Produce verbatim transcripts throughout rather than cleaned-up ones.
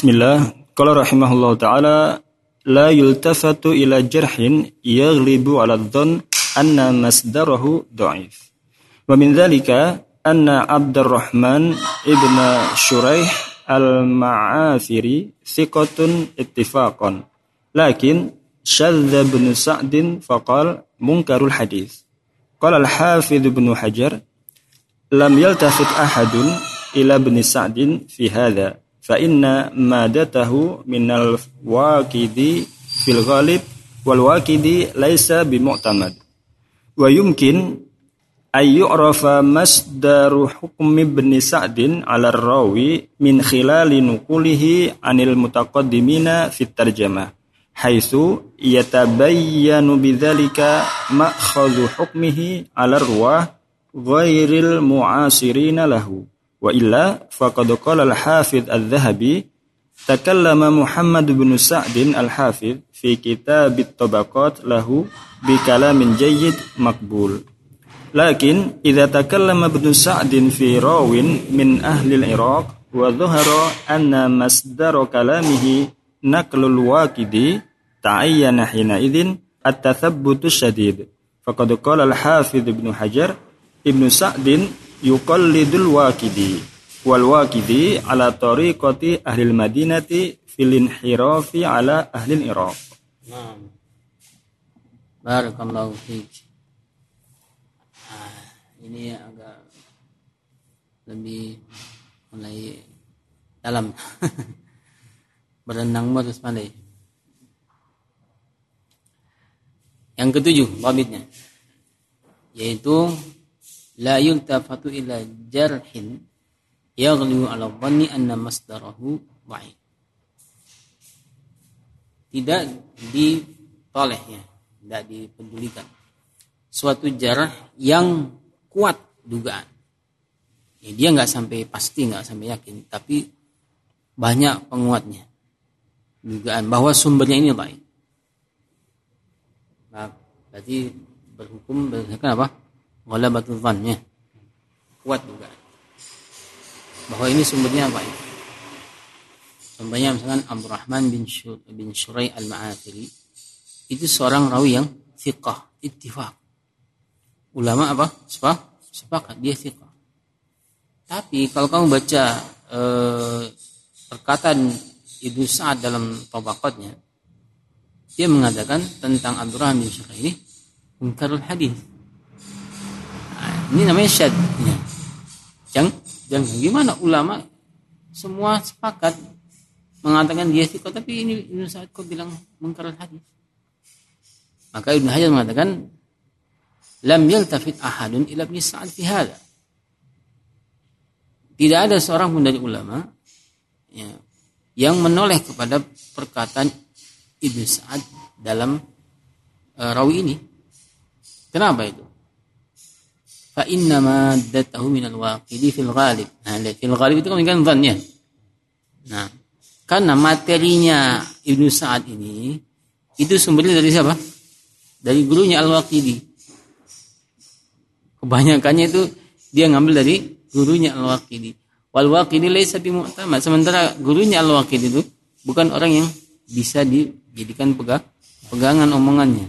Bismillah. Qala rahimahullahu ta'ala la yultafatu ila jarhin yaghlibu 'ala adh-dhann anna masdarahu dha'if. Wa min dhalika anna Abdurrahman ibn Shuraih al-Ma'afiri thiqatun ittifaqan. Lakin syadza ibn Sa'din faqal munkarul hadis. Qala al-Hafidh ibn Hajar lam yaltafit ahadun ila ibn Sa'din fi hadha. Fa inna madatahu minal waqidi fil ghalib wal waqidi laisa bimu'tamad wa yumkin ay yu'rafa masdaru hukmi ibn Sa'din 'ala ar-rawi min khilali nuqulihi 'anil mutaqaddimina fit tarjamah haitsu yatabayyanu bidzalika ma'khadhu hukmihi 'ala ar-ruwah ghairil mu'asirina lahu. Wa illa faqad qala al-Hafidh al-Dhahabi takallama Muhammad bin Sa'din al-Hafidh fi kitab at-Tabaqat lahu bi kalamin jayyid maqbul. Lakin idza takallama Ibn Sa'din fi rawin min ahli al-Iraq wa dhahara anna masdar kalamihi naqlul waqidi ta'ayyana hina idzin at-tathabbut syadid. Faqad qala al-Hafidh Ibn Hajar Ibn Sa'din yuqallidul waqidi wal waqidi ala tariqati ahli madinati fil inhirafi ala ahli Iraq. Naam. Barakallahu fiik. Ah, ini agak lebih mulai dalam. Berenang terus pandai. Yang ketujuh babitnya yaitu la yultafatu ila jarhin yaghlibu 'ala dhanni anna masdarahu dha'if. Tidak ditoleh ya, tidak dipedulikan suatu jarh yang kuat dugaan. Ya, dia enggak sampai pasti, enggak sampai yakin, tapi banyak penguatnya. Dugaan bahwa sumbernya ini dhaif. Nah, berarti berhukum berdasarkan apa? Ghalabatul dhann ya. Kuat juga bahwa ini sumbernya apa ya? Sumbernya misalkan Abdurrahman bin Syur, bin Shuraih al-Ma'afiri itu seorang rawi yang thiqah, ittifaq. Ulama apa? Sepakat, sepakat dia thiqah. Tapi kalau kamu baca eh, perkataan Ibnu Sa'ad dalam Tabaqatnya, dia mengatakan tentang Abdurrahman bin Shuraih ini munkarul hadis. Ini namanya syad. Ya. Jangan, jangan gimana ulama semua sepakat mengatakan dia thiqah, tapi ini Ibnu Sa'ad kok bilang munkarul hadis. Maka Ibnu Hajar mengatakan lam yaltafit ahadun ila Ibnu Sa'ad fi hadha. Tidak ada seorang pun dari ulama ya, yang menoleh kepada perkataan Ibnu Sa'ad dalam uh, rawi ini. Kenapa itu? Fa inna maddatahu minal waqidi fil ghalib. Nah, fil ghalib itu kan dhann ya. Nah, karena materinya Ibnu Sa'ad ini itu sumbernya dari siapa? Dari gurunya Al-Waqidi. Kebanyakannya itu dia ngambil dari gurunya Al-Waqidi. Wal Waqidi laisa bimu'tamad. Sementara gurunya Al-Waqidi itu bukan orang yang bisa dijadikan pegang, pegangan omongannya.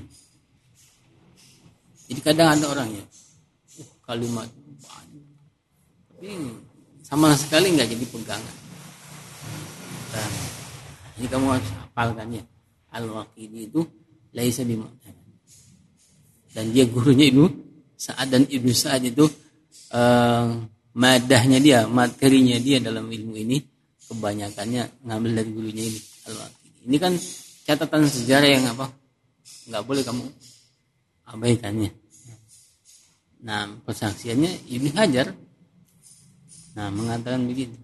Jadi kadang ada orang ya kalimat banyak, tapi sama sekali nggak jadi pegangan. Nah, ini kamu harus hafalkan ya. Al-Waqidi itu laisa bimu'tamad. Dan dia gurunya Ibnu Sa'ad, dan Ibnu Sa'ad itu eh, madahnya dia, materinya dia dalam ilmu ini kebanyakannya ngambil dari gurunya ini Al-Waqidi. Ini kan catatan sejarah yang apa? Nggak boleh kamu abaikannya. Nah, persaksiannya Ibnu Hajar nah mengatakan begitu.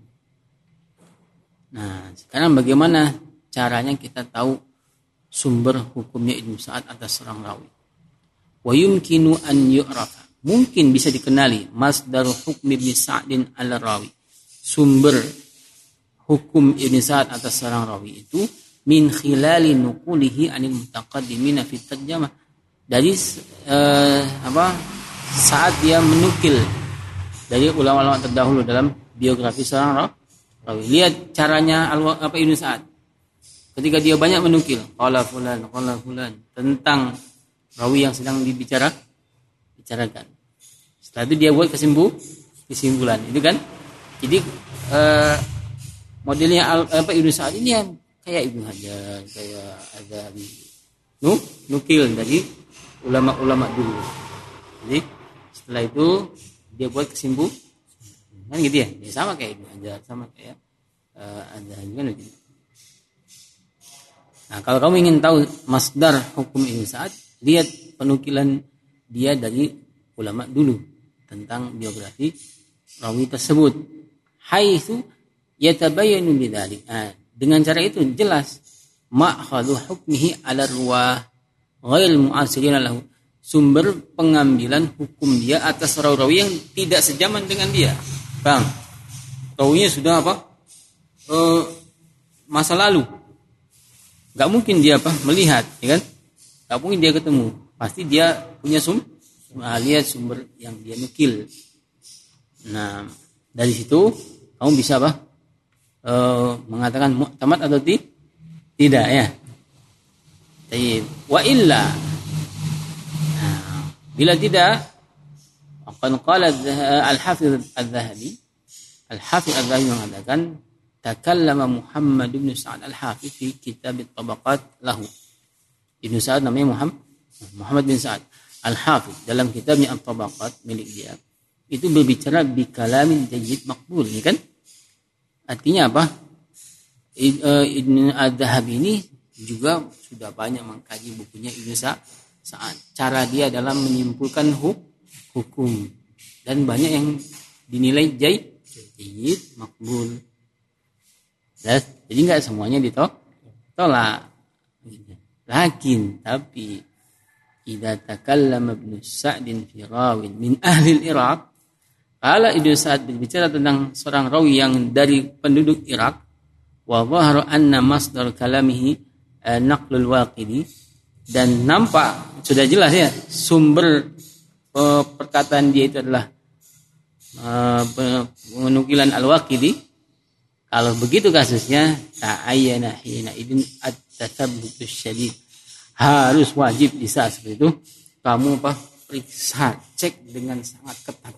Nah, sekarang bagaimana caranya kita tahu sumber hukumnya Ibnu Sa'ad atas seorang rawi? Wa yumkinu an yu'rafa. Mungkin bisa dikenali masdar hukmi Ibnu Sa'din ala rawi. Sumber hukum Ibnu Sa'ad atas seorang rawi itu min khilali nuqulihi anil mutaqaddimina fi tarjamah. Dari eh, apa? Saat dia menukil dari ulama-ulama terdahulu dalam biografi seorang rawi. Lihat caranya al apa Ibnu Sa'ad. Ketika dia banyak menukil, qala fulan, qala fulan tentang rawi yang sedang dibicara bicarakan. Setelah itu dia buat kesimpulan, kesimpulan. Itu kan. Jadi eh, modelnya al, apa Ibnu Sa'ad ini yang kayak Ibnu Hajar, kayak ada nu nukil dari ulama-ulama dulu. Jadi setelah itu dia buat kesimpulan, kan gitu ya. Dia sama kayak Ibnu Hajar, sama kayak uh, ada kan gitu. Nah, kalau kamu ingin tahu masdar hukum Ibnu Sa'ad, lihat penukilan dia dari ulama dulu tentang biografi rawi tersebut. Haitsu yatabayyanu bidzalik. Nah, dengan cara itu jelas ma'khadhu hukmihi 'ala ruwah ghail mu'asirin lahu. Sumber pengambilan hukum dia atas rawi-rawi yang tidak sejaman dengan dia. Bang, rawinya sudah apa? E, masa lalu. Gak mungkin dia apa? Melihat, ya kan? Gak mungkin dia ketemu. Pasti dia punya sum, alias sumber yang dia nukil. Nah, dari situ kamu bisa apa? E, mengatakan mu'tamad atau ti? tidak ya. Baik. Wa illa. Nah, bila tidak, akan qala al-Hafiz al-Dhahabi, al-Hafiz al-Dhahabi mengatakan takallama Muhammad bin Sa'ad al-Hafiz fi kitab at-Tabaqat lahu. Ibnu Sa'ad namanya Muhammad Muhammad bin Sa'ad al-Hafiz dalam kitabnya at-Tabaqat milik dia. Itu berbicara bi kalamin jayyid maqbul, ini kan? Artinya apa? Ibnu Adz-Dzahabi ini juga sudah banyak mengkaji bukunya Ibnu Sa'ad. Cara dia dalam menyimpulkan hukum dan banyak yang dinilai jayyid maqbul. Jadi enggak semuanya ditolak. Lakin tapi idza takallama Ibnu Sa'din fi rawin min ahli al-Iraq, kalau Ibnu Sa'ad berbicara tentang seorang rawi yang dari penduduk Irak, wa dhahara anna masdar kalamihi naqlul waqidi, dan nampak sudah jelas ya sumber uh, perkataan dia itu adalah uh, penukilan al-Waqidi. Kalau begitu kasusnya ta'ayyana hina idin at-tathabbutus syadid, harus wajib di saat seperti itu kamu apa periksa, cek dengan sangat ketat,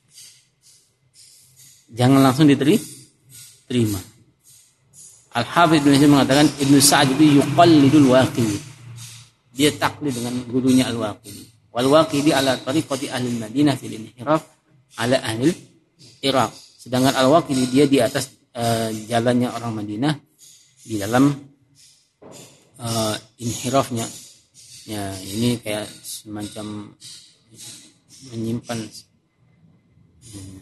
jangan langsung diterima. Al-Hafidz Ibnu Hajar mengatakan Ibnu Sa'ad itu yuqallidul Waqidi, dia taklid dengan gurunya Al-Waqidi. Wal Waqidi ala tariqati ahli Madinah fil inhiraf ala ahli Iraq. Sedangkan Al-Waqidi dia di atas uh, jalannya orang Madinah di dalam uh, inhirafnya. Ya, ini kayak semacam menyimpan hmm,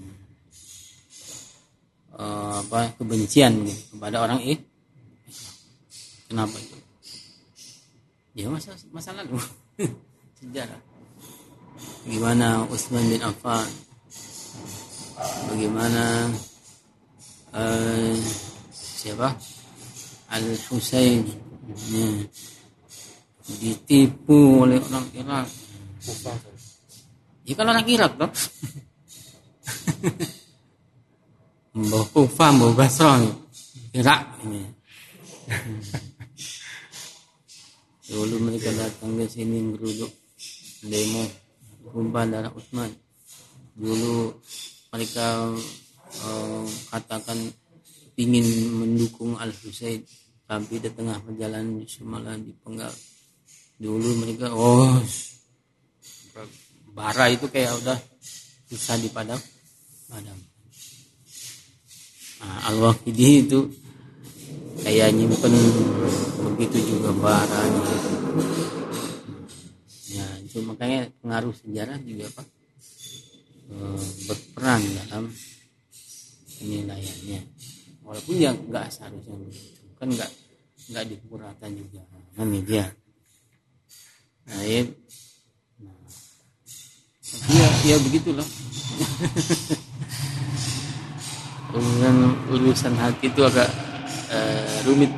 Uh, apa kebencian gitu, kepada orang eh kenapa itu ya masa masa lalu sejarah bagaimana Utsman bin Affan, bagaimana uh, siapa Al-Husain ya, ditipu oleh orang Irak. Ya kan orang Irak toh. Mbah Kufah, Mbah Basrah, Irak ini. Dulu mereka datang ke sini geruduk demo tumpah darah Utsman. Dulu mereka uh, katakan ingin mendukung Al-Husain, tapi di tengah perjalanan malah dipenggal. Dulu mereka oh bara itu kayak udah susah dipadam padam. Nah, Al-Waqidi itu kayak nyimpen begitu juga barang. Ya, itu makanya pengaruh sejarah juga apa e, berperan dalam penilaiannya. Walaupun ya nggak seharusnya begitu, kan nggak nggak dipukul rata juga. Kan dia. Nah, ya, nah, ya, ya begitulah. urusan urusan hati itu agak uh, rumit.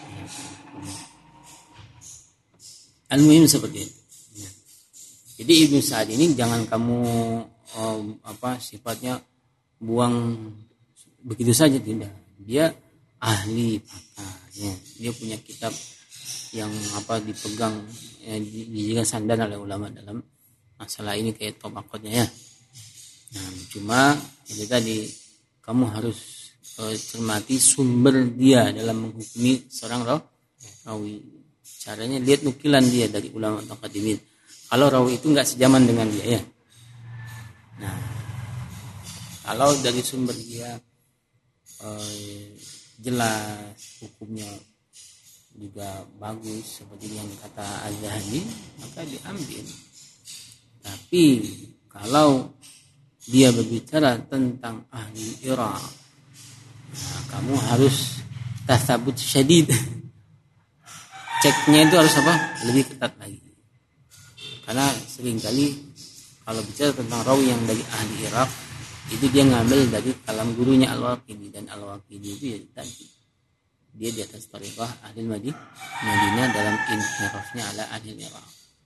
Al-muhim seperti itu. Jadi Ibnu Sa'ad ini jangan kamu um, apa sifatnya buang begitu saja, tidak. dia ahli pakar ya. Dia punya kitab yang apa dipegang ya, dijadikan sandaran oleh ulama dalam masalah ini kayak tabaqatnya ya. Nah, cuma itu tadi kamu harus uh, cermati sumber dia dalam menghukumi seorang rawi. Caranya lihat nukilan dia dari ulama mutaqaddimin. Kalau rawi itu enggak sejaman dengan dia ya. Nah, kalau dari sumber dia uh, jelas hukumnya juga bagus seperti yang kata Az-Zahabi, maka diambil. Tapi kalau dia berbicara tentang ahli Irak, nah, kamu harus tasabut syadid. Ceknya itu harus apa? Lebih ketat lagi. Karena seringkali kalau bicara tentang rawi yang dari ahli Irak, itu dia ngambil dari kalam gurunya Al-Waqidi, dan Al-Waqidi itu ya tadi dia di atas tariqah ahli Madinah dalam inhirafnya ala ahli Irak.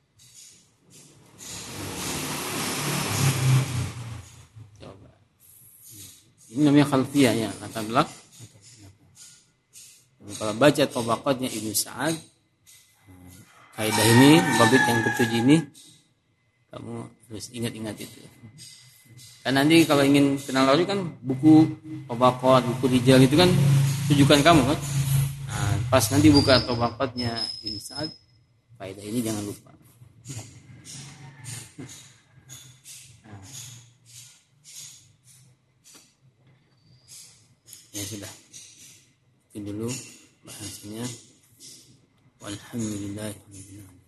Ini namanya khalfiyah ya, latar belakang. Kalau baca tabaqatnya Ibnu Sa'ad, kaidah ini, babit yang ketujuh ini, kamu harus ingat-ingat itu. Kan nanti kalau ingin kenal rawi kan buku tabaqat, buku rijal itu kan tujukan kamu kan. Nah, pas nanti buka tabaqatnya Ibnu Sa'ad, kaidah ini jangan lupa. Ya sudah, itu dulu bahasanya. Walhamdulillah.